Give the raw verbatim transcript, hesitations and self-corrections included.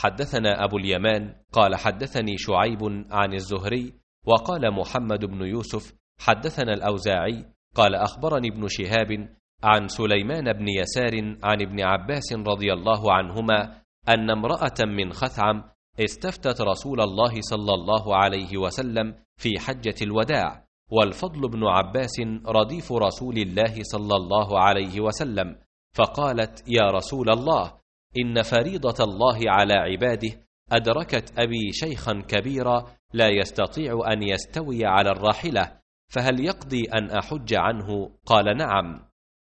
حدثنا أبو اليمان قال حدثني شعيب عن الزهري وقال محمد بن يوسف حدثنا الأوزاعي قال أخبرني ابن شهاب عن سليمان بن يسار عن ابن عباس رضي الله عنهما أن امرأة من خثعم استفتت رسول الله صلى الله عليه وسلم في حجة الوداع، والفضل بن عباس رديف رسول الله صلى الله عليه وسلم، فقالت: يا رسول الله، إن فريضة الله على عباده أدركت أبي شيخا كبيرا لا يستطيع أن يستوي على الراحلة، فهل يقضي أن أحج عنه؟ قال: نعم.